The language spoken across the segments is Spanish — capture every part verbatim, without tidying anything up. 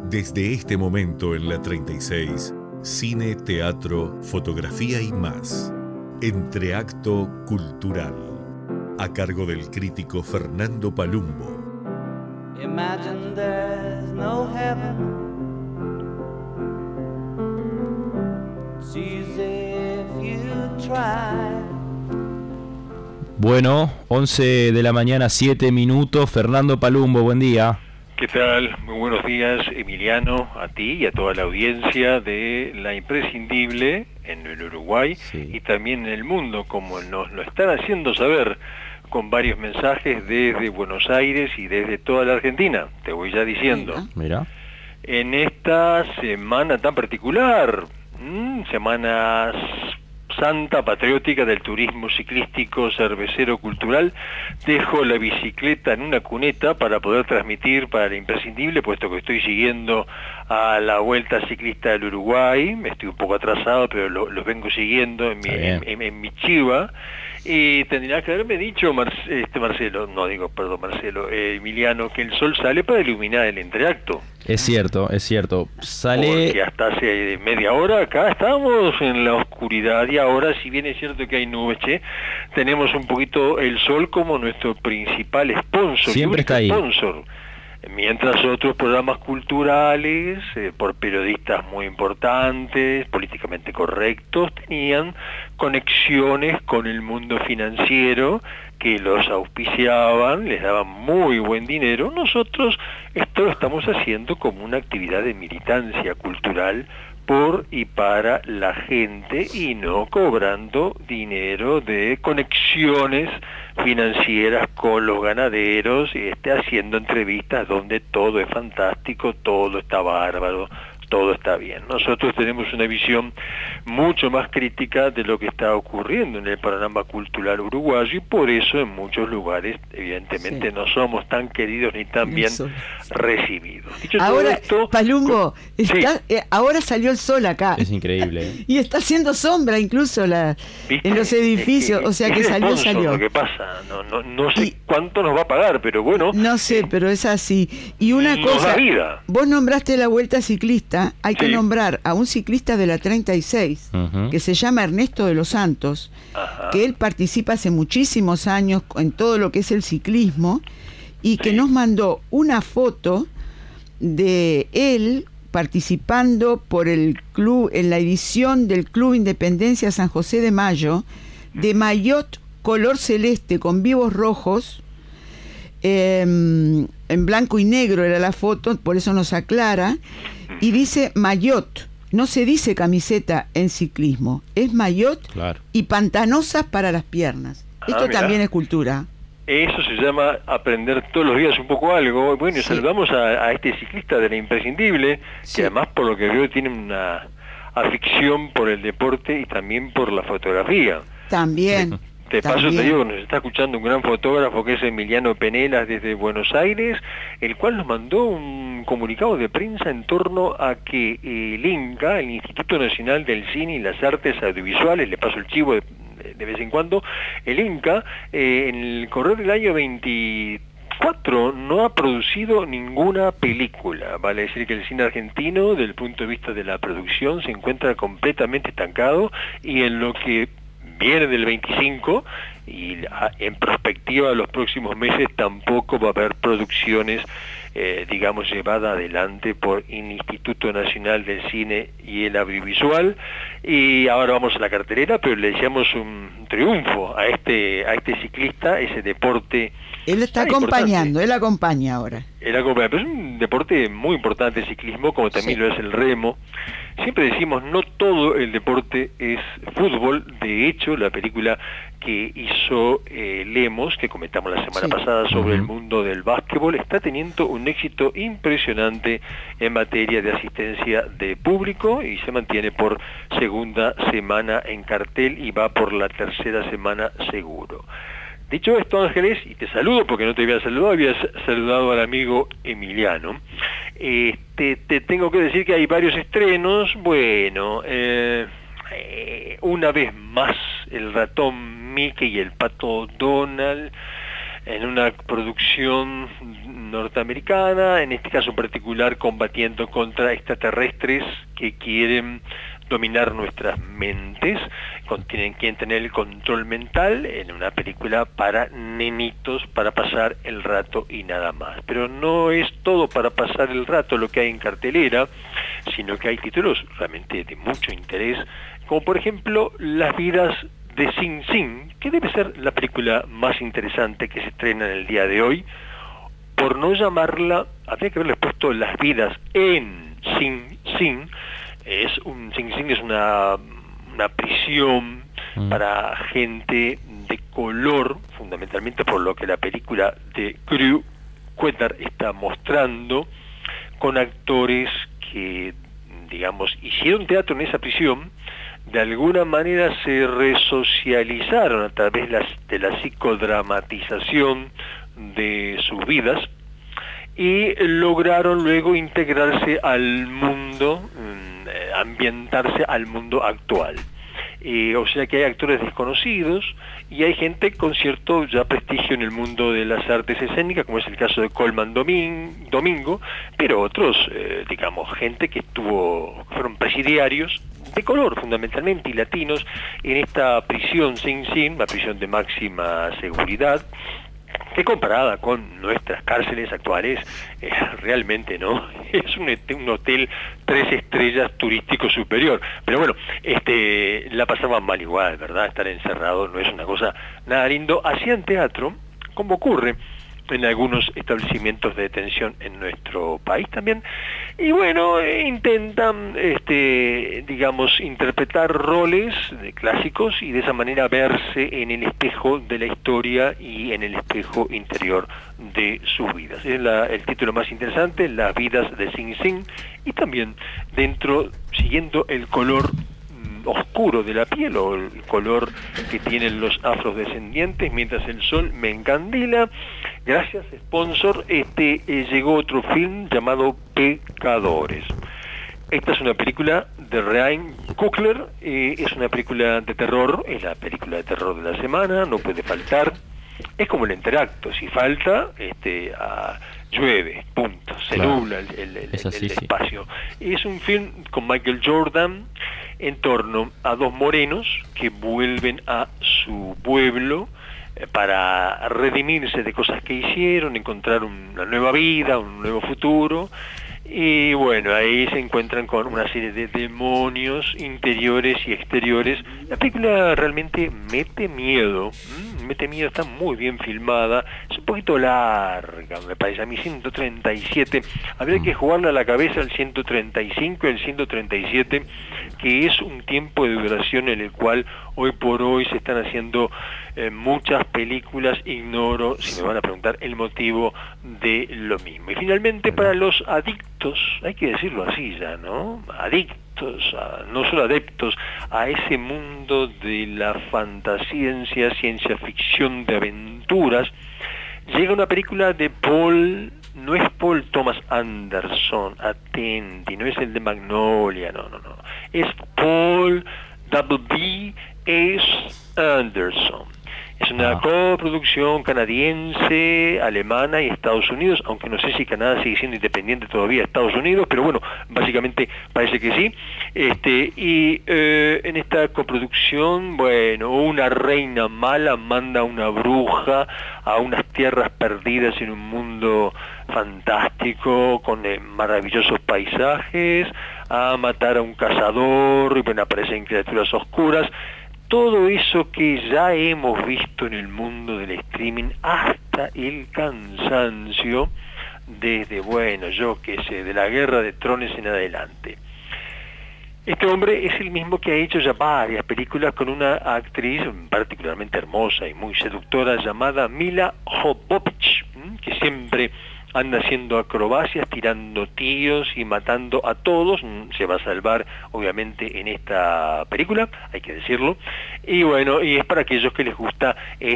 Desde este momento en la treinta y seis, cine, teatro, fotografía y más. Entreacto Cultural. A cargo del crítico Fernando Palumbo. Imagine there's no heaven. It's easy if you try. Bueno, once de la mañana, siete minutos. Fernando Palumbo, buen día. ¿Qué tal? Muy buenos días, Emiliano, a ti y a toda la audiencia de La Imprescindible en el Uruguay, sí, y también en el mundo, como nos lo están haciendo saber con varios mensajes desde Buenos Aires y desde toda la Argentina, te voy ya diciendo. Mira. En esta semana tan particular, mmm, semanas santa patriótica del turismo ciclístico cervecero cultural, dejo la bicicleta en una cuneta para poder transmitir para La Imprescindible, puesto que estoy siguiendo a la Vuelta Ciclista del Uruguay. Estoy un poco atrasado, pero los lo vengo siguiendo en mi, en, en, en mi chiva. Y tendría que haberme dicho Mar este Marcelo, no digo, perdón, Marcelo, eh, Emiliano, que el sol sale para iluminar el entreacto. Es cierto, es cierto. Sale... Porque hasta hace media hora acá estábamos en la oscuridad y ahora, si bien es cierto que hay nubes, che, tenemos un poquito el sol como nuestro principal sponsor. Siempre está ahí. Sponsor. Mientras otros programas culturales, eh, por periodistas muy importantes, políticamente correctos, tenían conexiones con el mundo financiero que los auspiciaban, les daban muy buen dinero. Nosotros esto lo estamos haciendo como una actividad de militancia cultural por y para la gente y no cobrando dinero de conexiones financieras con los ganaderos y esté haciendo entrevistas donde todo es fantástico, todo está bárbaro, todo está bien. Nosotros tenemos una visión mucho más crítica de lo que está ocurriendo en el panorama cultural uruguayo y por eso en muchos lugares evidentemente sí, no somos tan queridos ni tan bien eso recibidos. Dicho ahora, esto, Palumbo, está, sí. eh, ahora salió el sol acá. Es increíble. ¿eh? Y está haciendo sombra incluso la, en los edificios, es que, o sea que salió, salió. Lo que pasa, no, no, no sé y, cuánto nos va a pagar, pero bueno. No sé, pero es así. Y una nos cosa, da vida. Vos nombraste la Vuelta Ciclista. Hay sí. que nombrar a un ciclista de la treinta y seis, uh-huh, que se llama Ernesto de los Santos, Ajá. que él participa hace muchísimos años en todo lo que es el ciclismo, y sí. que nos mandó una foto de él participando por el club, en la edición del Club Independencia San José de Mayo, de maillot color celeste con vivos rojos, eh, en blanco y negro era la foto, por eso nos aclara. Y dice maillot, no se dice camiseta en ciclismo, es maillot, claro, y pantanosas para las piernas. Ah, Esto mirá. También es cultura. Eso se llama aprender todos los días un poco algo. Bueno, sí. saludamos a, a este ciclista de La Imprescindible, sí. que además por lo que veo tiene una afición por el deporte y también por la fotografía. También. De paso También. Te digo, nos está escuchando un gran fotógrafo que es Emiliano Penelas desde Buenos Aires, el cual nos mandó un comunicado de prensa en torno a que el INCA, el Instituto Nacional del Cine y las Artes Audiovisuales, le paso el chivo de, de vez en cuando, el INCA, eh, en el correr del año veinticuatro no ha producido ninguna película. Vale decir que el cine argentino, desde el punto de vista de la producción, se encuentra completamente estancado y en lo que viene del veinticinco y en perspectiva de los próximos meses tampoco va a haber producciones, eh, digamos, llevadas adelante por el Instituto Nacional del Cine y el Audiovisual. Y ahora vamos a la cartelera, pero le deseamos un triunfo a este a este ciclista, ese deporte. Él está acompañando, importante. Él acompaña ahora. Él acompaña, pero es un deporte muy importante el ciclismo, como también sí. lo es el remo. Siempre decimos, no todo el deporte es fútbol. De hecho, la película que hizo eh, Lemos, que comentamos la semana sí. pasada sobre uh-huh. el mundo del básquetbol, está teniendo un éxito impresionante en materia de asistencia de público y se mantiene por segunda semana en cartel y va por la tercera semana seguro. Dicho esto, Ángeles, y te saludo porque no te había saludado, habías saludado al amigo Emiliano. Este, te tengo que decir que hay varios estrenos. Bueno, eh, eh, una vez más, el ratón Mickey y el pato Donald en una producción norteamericana, en este caso en particular combatiendo contra extraterrestres que quieren dominar nuestras mentes, tienen que tener el control mental, en una película para nenitos, para pasar el rato y nada más. Pero no es todo para pasar el rato lo que hay en cartelera, sino que hay títulos realmente de mucho interés, como por ejemplo Las vidas de Sing Sing, que debe ser la película más interesante que se estrena en el día de hoy. Por no llamarla, habría que haberle puesto Las vidas en Sing Sing. Es un Sing Sing es una, una prisión mm. para gente de color, fundamentalmente por lo que la película de Drew Quetter está mostrando, con actores que, digamos, hicieron teatro en esa prisión, de alguna manera se resocializaron a través de la, de la psicodramatización de sus vidas y lograron luego integrarse al mundo, eh, ambientarse al mundo actual. Eh, o sea que hay actores desconocidos y hay gente con cierto ya prestigio en el mundo de las artes escénicas, como es el caso de Colman Domin- Domingo, pero otros, eh, digamos, gente que estuvo, fueron presidiarios de color fundamentalmente y latinos en esta prisión Sing Sing, una prisión de máxima seguridad, que comparada con nuestras cárceles actuales, eh, realmente no, es un, un hotel tres estrellas turístico superior, pero bueno, este, la pasaban mal igual, ¿verdad? Estar encerrado no es una cosa nada lindo. Hacían teatro, como ocurre en algunos establecimientos de detención en nuestro país también, y bueno, intentan, este, digamos, interpretar roles de clásicos y de esa manera verse en el espejo de la historia y en el espejo interior de sus vidas. Es la, el título más interesante, Las vidas de Sing Sing, y también dentro, siguiendo el color oscuro de la piel o el color que tienen los afrodescendientes mientras el sol me encandila. Gracias, sponsor. Este eh, llegó otro film llamado Pecadores. Esta es una película de Ryan Coogler, eh, es una película de terror, es la película de terror de la semana, no puede faltar. Es como el interacto, si falta, este, a, llueve, punto, se claro. nubla el, el, el, así, el espacio. Sí. Es un film con Michael Jordan en torno a dos morenos que vuelven a su pueblo eh, para redimirse de cosas que hicieron, encontrar una nueva vida, un nuevo futuro. Y bueno, ahí se encuentran con una serie de demonios interiores y exteriores. La película realmente mete miedo, ¿m? mete miedo, está muy bien filmada, es un poquito larga, me parece a mí, ciento treinta y siete, habría que jugarle a la cabeza el ciento treinta y cinco y el ciento treinta y siete, que es un tiempo de duración en el cual hoy por hoy se están haciendo eh, muchas películas. Ignoro, si me van a preguntar, el motivo de lo mismo. Y finalmente, para los adictos, hay que decirlo así ya, ¿no? Adictos, a, no solo adeptos, a ese mundo de la fantasciencia, ciencia ficción, de aventuras, llega una película de Paul, no es Paul Thomas Anderson, atenti, no es el de Magnolia, no, no, no, es Paul W B S Anderson. Es una ah. coproducción canadiense, alemana y Estados Unidos, aunque no sé si Canadá sigue siendo independiente todavía de Estados Unidos, pero bueno, básicamente parece que sí. Este, y eh, en esta coproducción, bueno, una reina mala manda a una bruja a unas tierras perdidas en un mundo fantástico, con eh, maravillosos paisajes, a matar a un cazador, y bueno, aparecen criaturas oscuras. Todo eso que ya hemos visto en el mundo del streaming hasta el cansancio, desde, bueno, yo qué sé, de la Guerra de Tronos en adelante. Este hombre es el mismo que ha hecho ya varias películas con una actriz particularmente hermosa y muy seductora llamada Mila Jovovich, que siempre anda haciendo acrobacias, tirando tiros y matando a todos. Se va a salvar, obviamente, en esta película, hay que decirlo. Y bueno, y es para aquellos que les gusta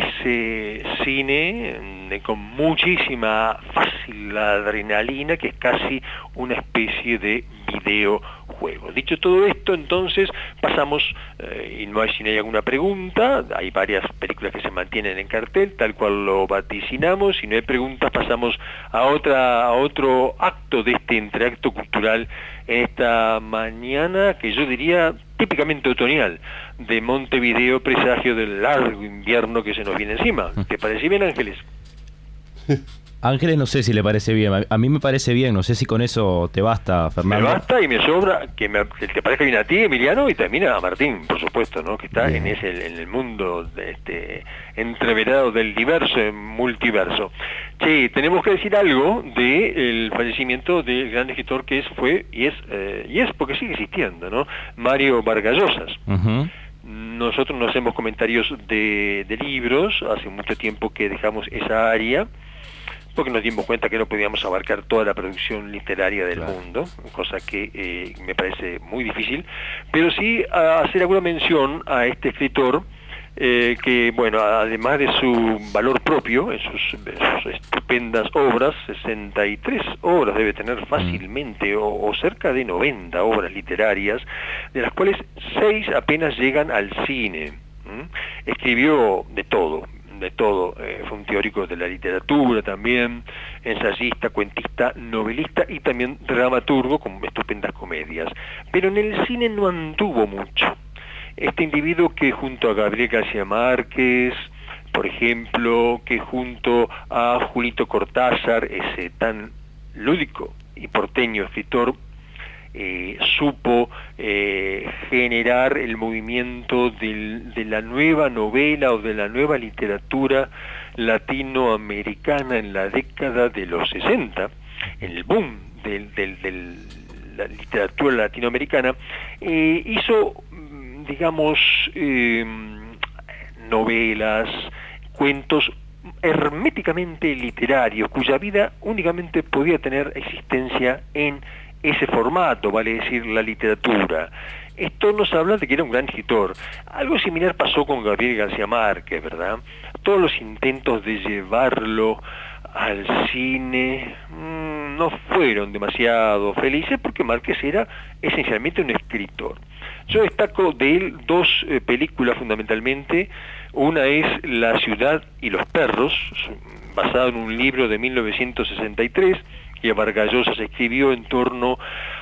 ese cine eh, con muchísima fácil adrenalina, que es casi una especie de videojuegos. Dicho todo esto, entonces pasamos, eh, y no hay si no hay alguna pregunta, hay varias películas que se mantienen en cartel, tal cual lo vaticinamos. Si no hay preguntas, pasamos a otra a otro acto de este entreacto cultural en esta mañana, que yo diría típicamente otoñal, de Montevideo, presagio del largo invierno que se nos viene encima. ¿Te parece bien, Ángeles? Ángeles, no sé si le parece bien. A mí me parece bien, no sé si con eso te basta, Fernando. Me basta y me sobra que, me, que te parezca bien a ti, Emiliano, y también a Martín, por supuesto, ¿no? Que está bien en ese en el mundo de este entreverado del diverso multiverso. Sí, tenemos que decir algo del fallecimiento del gran escritor que es, fue y es, eh, y es porque sigue existiendo, ¿no? Mario Vargas Llosa. Uh-huh. Nosotros no hacemos comentarios de, de libros, hace mucho tiempo que dejamos esa área, porque nos dimos cuenta que no podíamos abarcar toda la producción literaria del claro. mundo, cosa que eh, me parece muy difícil, pero sí a hacer alguna mención a este escritor, eh, que, bueno, además de su valor propio, en sus, en sus estupendas obras, sesenta y tres obras debe tener fácilmente, o, o cerca de noventa obras literarias, de las cuales seis apenas llegan al cine. ¿Mm? Escribió de todo, de todo, eh, fue un teórico de la literatura también, ensayista, cuentista, novelista y también dramaturgo con estupendas comedias, pero en el cine no anduvo mucho. Este individuo que junto a Gabriel García Márquez, por ejemplo, que junto a Julito Cortázar, ese tan lúdico y porteño escritor, Eh, supo eh, generar el movimiento del, de la nueva novela o de la nueva literatura latinoamericana en la década de los sesenta, en el boom de del, del, la literatura latinoamericana, eh, hizo, digamos, eh, novelas, cuentos herméticamente literarios, cuya vida únicamente podía tener existencia en ese formato, vale decir, la literatura. Esto nos habla de que era un gran escritor. Algo similar pasó con Gabriel García Márquez, ¿verdad? Todos los intentos de llevarlo al cine mmm, no fueron demasiado felices, porque Márquez era esencialmente un escritor. Yo destaco de él dos eh, películas fundamentalmente. Una es La ciudad y los perros, basado en un libro de mil novecientos sesenta y tres, que Vargas Llosa se escribió en torno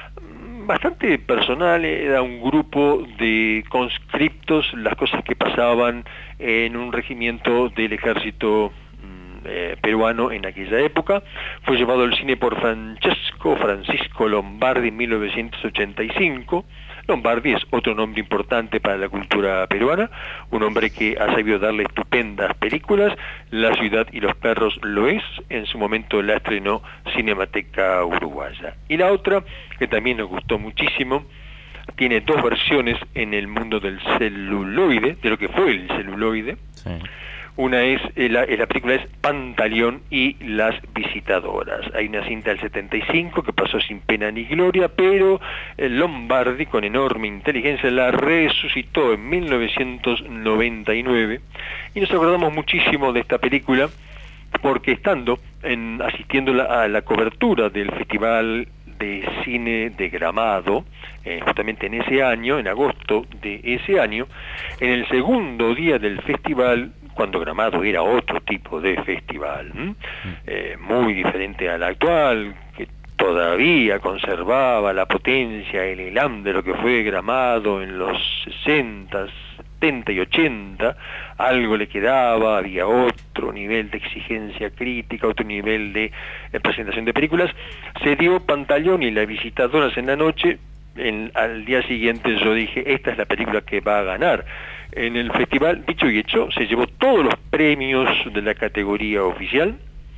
bastante personal, era un grupo de conscriptos, las cosas que pasaban en un regimiento del ejército eh, peruano en aquella época. Fue llevado al cine por Francesco Francisco Lombardi en mil novecientos ochenta y cinco. Lombardi es otro nombre importante para la cultura peruana, un hombre que ha sabido darle estupendas películas. La ciudad y los perros lo es, en su momento la estrenó Cinemateca Uruguaya. Y la otra, que también nos gustó muchísimo, tiene dos versiones en el mundo del celuloide, de lo que fue el celuloide. Sí. Una es, la, la película es Pantaleón y las visitadoras. Hay una cinta del setenta y cinco que pasó sin pena ni gloria, pero Lombardi, con enorme inteligencia, la resucitó en mil novecientos noventa y nueve, y nos acordamos muchísimo de esta película porque estando en, asistiendo la, a la cobertura del Festival de Cine de Gramado, eh, justamente en ese año, en agosto de ese año, en el segundo día del festival, cuando Gramado era otro tipo de festival, eh, muy diferente al actual, que todavía conservaba la potencia, el elan de lo que fue Gramado en los sesenta, setenta y ochenta, algo le quedaba, había otro nivel de exigencia crítica, otro nivel de, de presentación de películas. Se dio Pantaleón y las visitadoras en la noche. En, al día siguiente yo dije, esta es la película que va a ganar en el festival. Dicho y hecho, se llevó todos los premios de la categoría oficial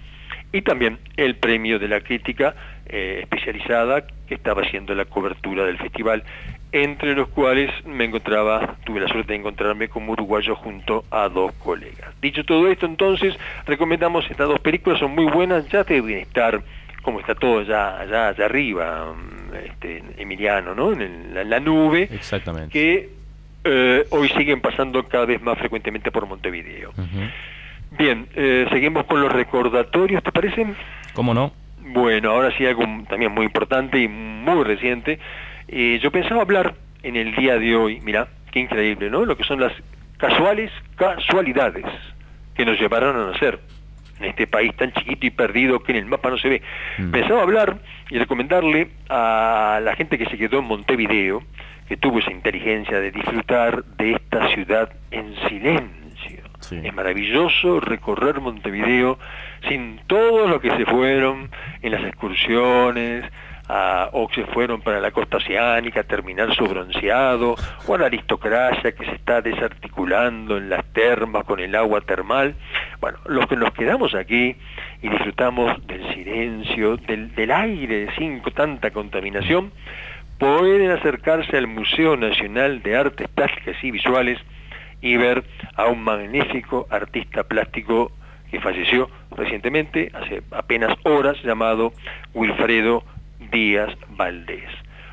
y también el premio de la crítica eh, especializada que estaba haciendo la cobertura del festival, entre los cuales me encontraba, tuve la suerte de encontrarme como uruguayo junto a dos colegas. Dicho todo esto, entonces, recomendamos estas dos películas, son muy buenas, ya te deben estar, como está todo allá, allá, allá arriba, este, Emiliano, ¿no? En, el, en la nube. Exactamente. Que eh, hoy siguen pasando cada vez más frecuentemente por Montevideo. Uh-huh. Bien, eh, seguimos con los recordatorios, ¿te parece? ¿Cómo no? Bueno, ahora sí algo también muy importante y muy reciente. Eh, yo pensaba hablar en el día de hoy, mira, qué increíble, ¿no? Lo que son las casuales casualidades que nos llevaron a nacer en este país tan chiquito y perdido que en el mapa no se ve. Mm. Pensaba hablar y recomendarle a la gente que se quedó en Montevideo, que tuvo esa inteligencia de disfrutar de esta ciudad en silencio. Sí. Es maravilloso recorrer Montevideo sin todos los que se fueron en las excursiones, a, o se fueron para la costa oceánica a terminar su bronceado, o a la aristocracia que se está desarticulando en las termas con el agua termal. Bueno, los que nos quedamos aquí y disfrutamos del silencio, del, del aire sin tanta contaminación, pueden acercarse al Museo Nacional de Artes Plásticas y Visuales y ver a un magnífico artista plástico que falleció recientemente, hace apenas horas, llamado Wilfredo Díaz Valdés,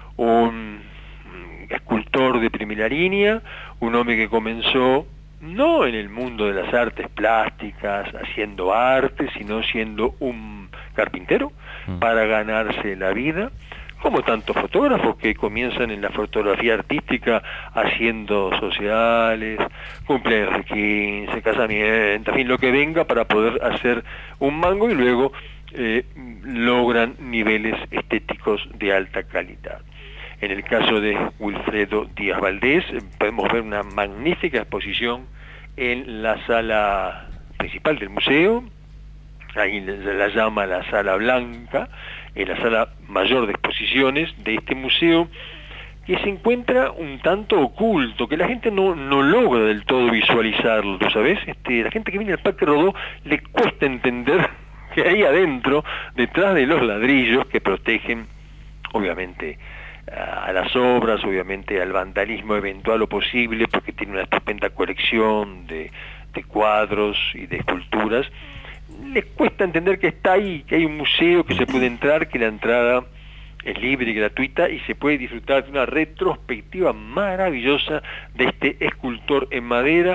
un escultor de primera línea, un hombre que comenzó no en el mundo de las artes plásticas, haciendo arte, sino siendo un carpintero para ganarse la vida, como tantos fotógrafos que comienzan en la fotografía artística haciendo sociales, cumpleaños de quince, casamientos, en fin, lo que venga para poder hacer un mango y luego eh, logran niveles estéticos de alta calidad. En el caso de Wilfredo Díaz Valdés, podemos ver una magnífica exposición en la sala principal del museo, ahí se la llama la Sala Blanca, en la sala mayor de exposiciones de este museo, que se encuentra un tanto oculto, que la gente no, no logra del todo visualizarlo, ¿tú sabes? Este, la gente que viene al Parque Rodó le cuesta entender que ahí adentro, detrás de los ladrillos que protegen, obviamente, a las obras, obviamente al vandalismo eventual o posible, porque tiene una estupenda colección de, de cuadros y de esculturas, les cuesta entender que está ahí, que hay un museo, que se puede entrar, que la entrada es libre y gratuita y se puede disfrutar de una retrospectiva maravillosa de este escultor en madera.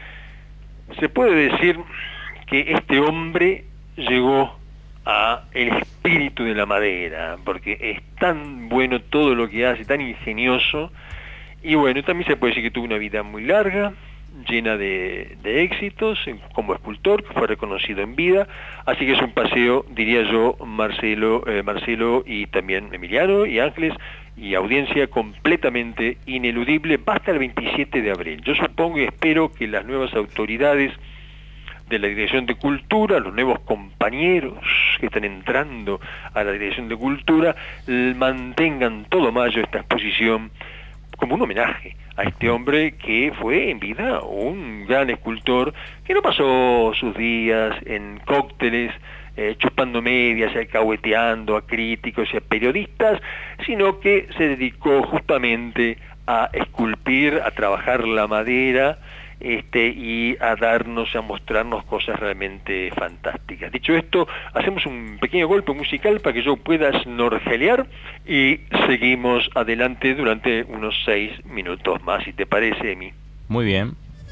Se puede decir que este hombre llegó a el espíritu de la madera, porque es tan bueno todo lo que hace, tan ingenioso, y bueno, también se puede decir que tuvo una vida muy larga, llena de, de éxitos como escultor, que fue reconocido en vida, así que es un paseo, diría yo, Marcelo, eh, Marcelo y también Emiliano y Ángeles, y audiencia completamente ineludible, hasta el veintisiete de abril. Yo supongo y espero que las nuevas autoridades de la Dirección de Cultura, los nuevos compañeros que están entrando a la Dirección de Cultura, mantengan todo mayo esta exposición como un homenaje a este hombre que fue en vida un gran escultor, que no pasó sus días en cócteles, eh, chupando medias, alcahueteando a críticos y a periodistas, sino que se dedicó justamente a esculpir, a trabajar la madera, Este, y a darnos, a mostrarnos cosas realmente fantásticas. Dicho esto, hacemos un pequeño golpe musical para que yo pueda snorkelear y seguimos adelante durante unos seis minutos más, si te parece, Emi. Muy bien.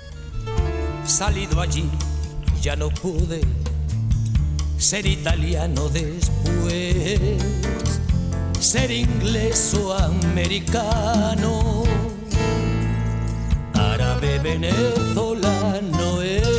Salido allí, ya no pude ser italiano después, ser inglés o americano, árabe, venezolano,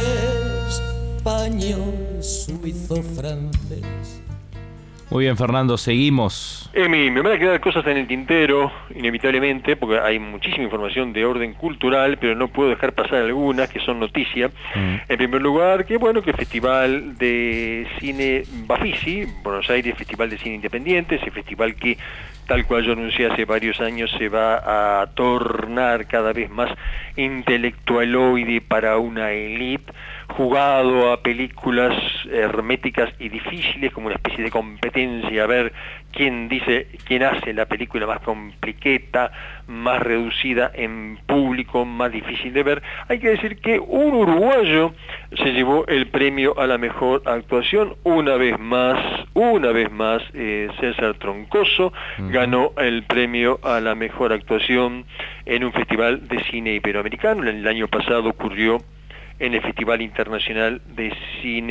español, suizo, francés. Muy bien, Fernando, seguimos. Emi, me van a quedar cosas en el tintero, inevitablemente, porque hay muchísima información de orden cultural, pero no puedo dejar pasar algunas que son noticia. Mm. En primer lugar, que bueno, que el Festival de Cine Bafisi, Buenos Aires, Festival de Cine Independiente, ese festival que, tal cual yo anuncié hace varios años, se va a tornar cada vez más intelectualoide para una élite, jugado a películas herméticas y difíciles, como una especie de competencia, a ver quién dice, quién hace la película más compliqueta, más reducida en público, más difícil de ver. Hay que decir que un uruguayo se llevó el premio a la mejor actuación, una vez más, una vez más, eh, César Troncoso uh-huh. ganó el premio a la mejor actuación en un festival de cine iberoamericano. El año pasado ocurrió en el Festival Internacional de Cine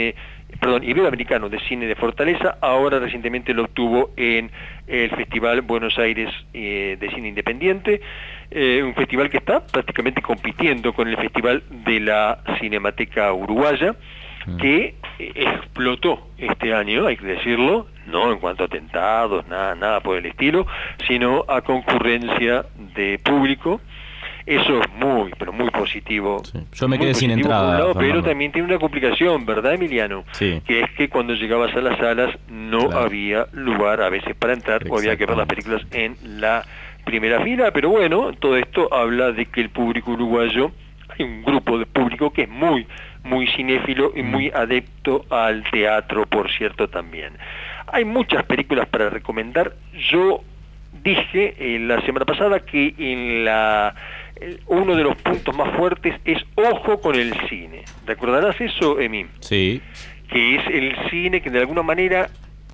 perdón, Iberoamericano de Cine de Fortaleza, ahora recientemente lo obtuvo en el Festival Buenos Aires eh, de Cine Independiente, eh, un festival que está prácticamente compitiendo con el Festival de la Cinemateca Uruguaya, que explotó este año, hay que decirlo, no en cuanto a atentados, nada, nada por el estilo, sino a concurrencia de público. Eso es muy, pero muy positivo. Sí. Yo me quedé sin entrada. Lado, pero también tiene una complicación, ¿verdad, Emiliano? Sí. Que es que cuando llegabas a las salas no claro. había lugar a veces para entrar, o había que ver las películas en la primera fila, pero bueno, todo esto habla de que el público uruguayo, hay un grupo de público que es muy, muy cinéfilo y muy adepto al teatro, por cierto, también. Hay muchas películas para recomendar. Yo dije eh, la semana pasada que en la eh, uno de los puntos más fuertes es ojo con el cine. ¿Recordarás eso, Emi? Sí. Que es el cine que de alguna manera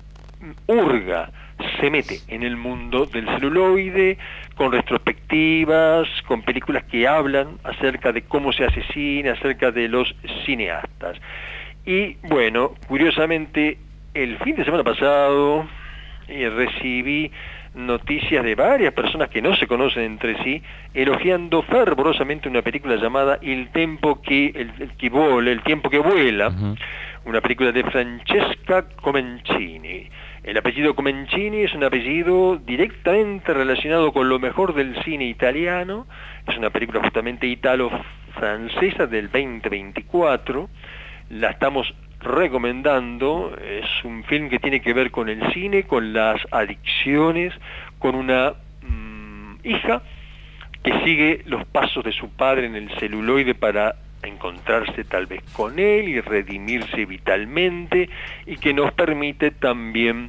hurga, se mete en el mundo del celuloide, con retrospectivas, con películas que hablan acerca de cómo se hace cine, acerca de los cineastas. Y bueno, curiosamente, el fin de semana pasado eh, recibí noticias de varias personas que no se conocen entre sí, elogiando fervorosamente una película llamada El tiempo que, el, el que vola, el tiempo que vuela, uh-huh. una película de Francesca Comencini. El apellido Comencini es un apellido directamente relacionado con lo mejor del cine italiano. Es una película justamente italo-francesa del veinte veinticuatro. La estamos recomendando. Es un film que tiene que ver con el cine, con las adicciones, con una mmm, hija que sigue los pasos de su padre en el celuloide para encontrarse tal vez con él y redimirse vitalmente, y que nos permite también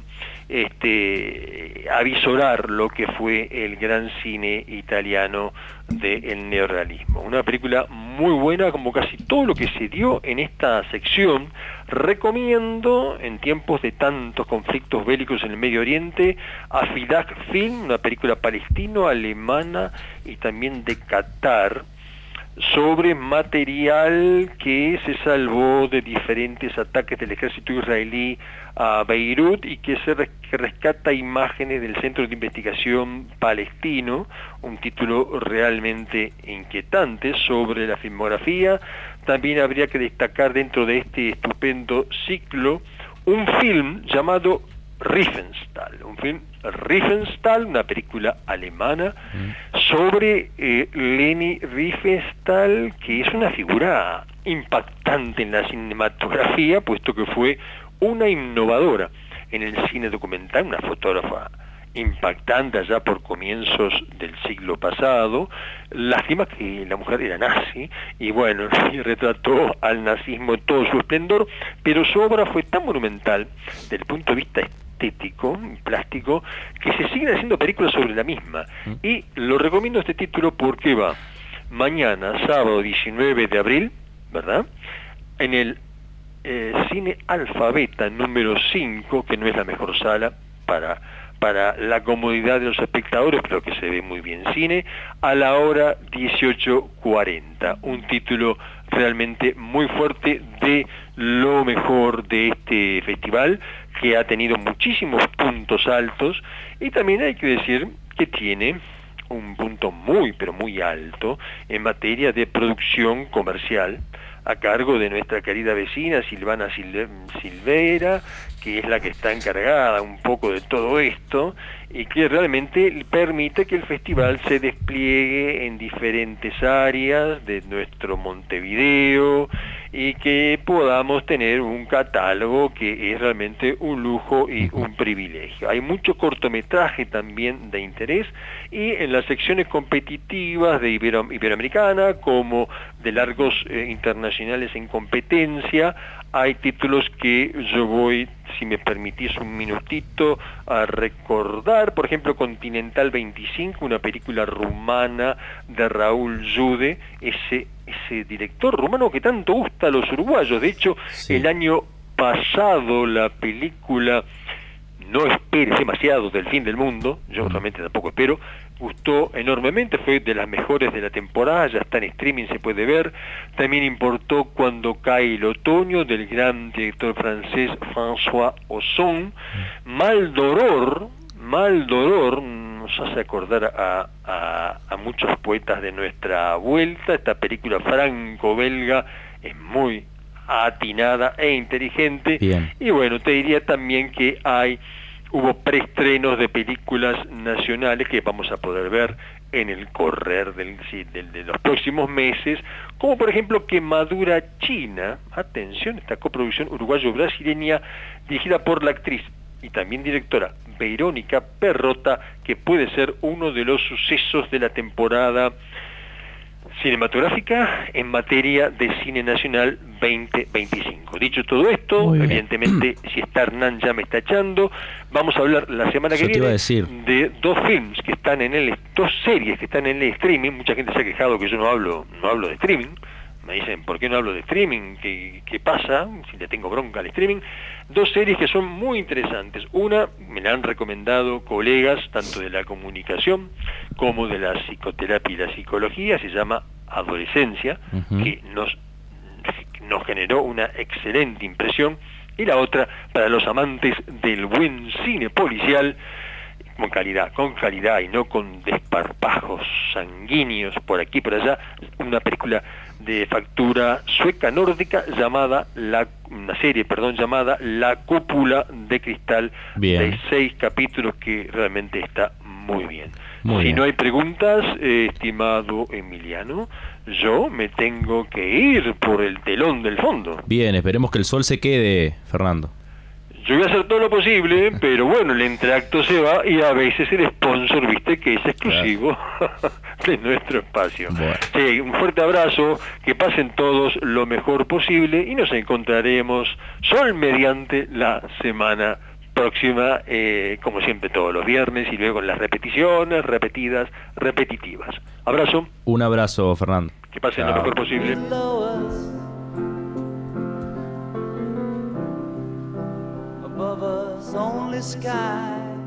este, avisorar lo que fue el gran cine italiano del neorrealismo. Una película muy buena, como casi todo lo que se dio en esta sección. Recomiendo, en tiempos de tantos conflictos bélicos en el Medio Oriente, a Fidak Film, una película palestino-alemana y también de Qatar, sobre material que se salvó de diferentes ataques del ejército israelí a Beirut y que se res que rescata imágenes del Centro de Investigación Palestino, un título realmente inquietante sobre la filmografía. También habría que destacar dentro de este estupendo ciclo un film llamado Riefenstahl, un film Riefenstahl, una película alemana mm. sobre eh, Leni Riefenstahl, que es una figura impactante en la cinematografía, puesto que fue una innovadora en el cine documental, una fotógrafa impactante allá por comienzos del siglo pasado. Lástima que la mujer era nazi y bueno, y retrató al nazismo en todo su esplendor, pero su obra fue tan monumental desde el punto de vista estético, plástico, que se siguen haciendo películas sobre la misma. Y lo recomiendo este título porque va mañana, sábado diecinueve de abril, ¿verdad?, en el eh, Cine Alfabeta número cinco, que no es la mejor sala para para la comodidad de los espectadores, pero que se ve muy bien cine, a la hora dieciocho cuarenta. Un título realmente muy fuerte de lo mejor de este festival, que ha tenido muchísimos puntos altos, y también hay que decir que tiene un punto muy, pero muy alto en materia de producción comercial, a cargo de nuestra querida vecina Silvana Silvera, que es la que está encargada un poco de todo esto, y que realmente permite que el festival se despliegue en diferentes áreas de nuestro Montevideo, y que podamos tener un catálogo que es realmente un lujo y un privilegio. Hay mucho cortometraje también de interés, y en las secciones competitivas de Ibero, Iberoamericana, como de largos eh, internacionales en competencia, hay títulos que yo voy, si me permitís un minutito, a recordar. Por ejemplo, Continental veinticinco, una película rumana de Raúl Jude, ese, ese director rumano que tanto gusta a los uruguayos. De hecho, sí. el año pasado la película No esperes demasiado del fin del mundo, yo realmente tampoco espero, gustó enormemente, fue de las mejores de la temporada, ya está en streaming, se puede ver. También importó Cuando cae el otoño, del gran director francés François Ozon. Mal Dolor, Mal Dolor, nos hace acordar a, a, a muchos poetas de nuestra vuelta. Esta película franco-belga es muy atinada e inteligente. Bien. Y bueno, te diría también que hay hubo preestrenos de películas nacionales que vamos a poder ver en el correr del, del, de los próximos meses, como por ejemplo Quemadura China, atención, esta coproducción uruguayo-brasileña dirigida por la actriz y también directora Verónica Perrota, que puede ser uno de los sucesos de la temporada cinematográfica en materia de cine nacional veinte veinticinco. Dicho todo esto, evidentemente, si está Hernán ya me está echando, vamos a hablar la semana que viene de dos films que están en el, dos series que están en el streaming. Mucha gente se ha quejado que yo no hablo, no hablo de streaming. Me dicen, ¿por qué no hablo de streaming? ¿Qué, qué pasa? Si le tengo bronca al streaming. Dos series que son muy interesantes. Una, me la han recomendado colegas, tanto de la comunicación como de la psicoterapia y la psicología, se llama Adolescencia, uh-huh. que nos, nos generó una excelente impresión. Y la otra, para los amantes del buen cine policial, con calidad, con calidad y no con desparpajos sanguíneos por aquí y por allá, una película de factura sueca nórdica llamada la una serie, perdón, llamada La Cúpula de Cristal, bien. De seis capítulos, que realmente está muy bien. Muy si bien. No hay preguntas, eh, estimado Emiliano, yo me tengo que ir por el telón del fondo. Bien, esperemos que el sol se quede, Fernando. Yo voy a hacer todo lo posible, pero bueno, el entreacto se va y a veces el sponsor, viste, que es exclusivo claro. de nuestro espacio. Bueno. Sí, un fuerte abrazo, que pasen todos lo mejor posible y nos encontraremos sol mediante la semana próxima, eh, como siempre todos los viernes, y luego en las repeticiones, repetidas, repetitivas. Abrazo. Un abrazo, Fernando. Que pasen Chao. Lo mejor posible. Above us only sky.